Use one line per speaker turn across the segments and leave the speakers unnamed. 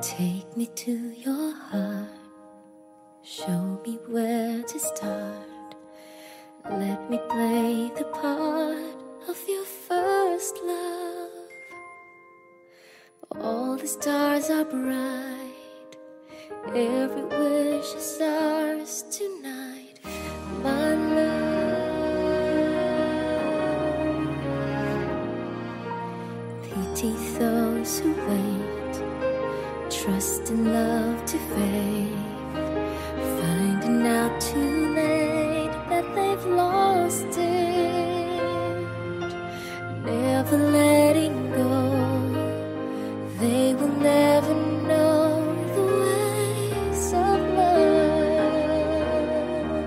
Take me to your heart, show me where to start. Let me play the part of your first love. All the stars are bright, every wish is ours tonight, my love. Pity those who wait, trust in love to fade, finding out too late that they've lost it, never letting go. They will never know the ways of love.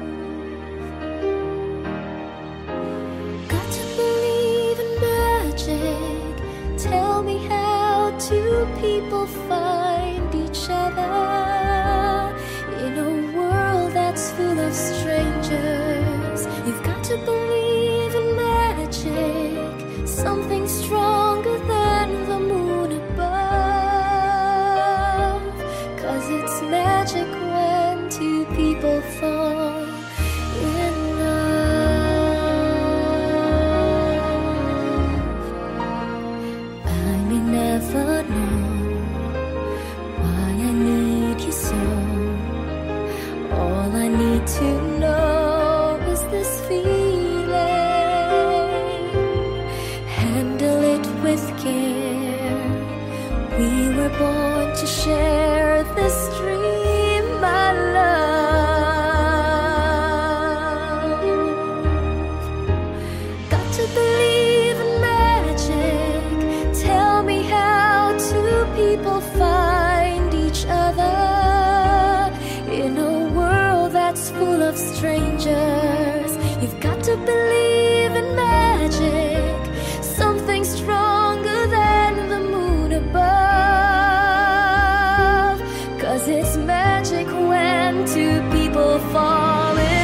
Got to believe in magic. Tell me how two people find each other in a world that's full of strangers. You've got to believe in magic, something stronger than the moon above. 'Cause it's magic when two people fall in love. I may never know why I need you so. All I need to know is this feeling. Handle it with care. We were born to share this dream, my love. Got to believe in magic. Tell me how two people find each other in a world that's full of strangers. You've got to believe in magic, something stronger than the moon above. 'Cause it's magic when two people fall in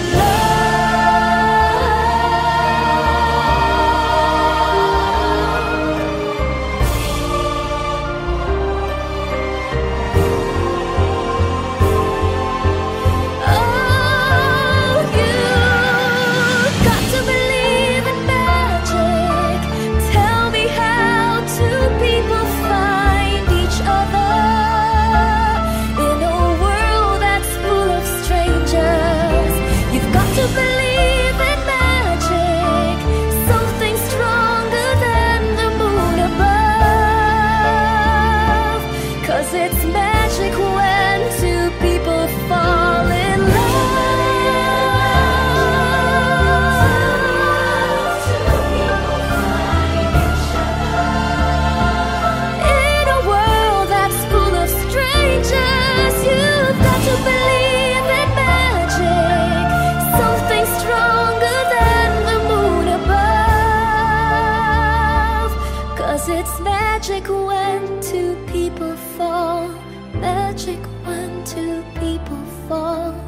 believe in magic, something stronger than the moon above. 'Cause it's magic when two people fall in love. In a world that's full of strangers, you've got to believe in magic, something stronger than the moon above. 'Cause it's magic when two people fall, magic when two people fall.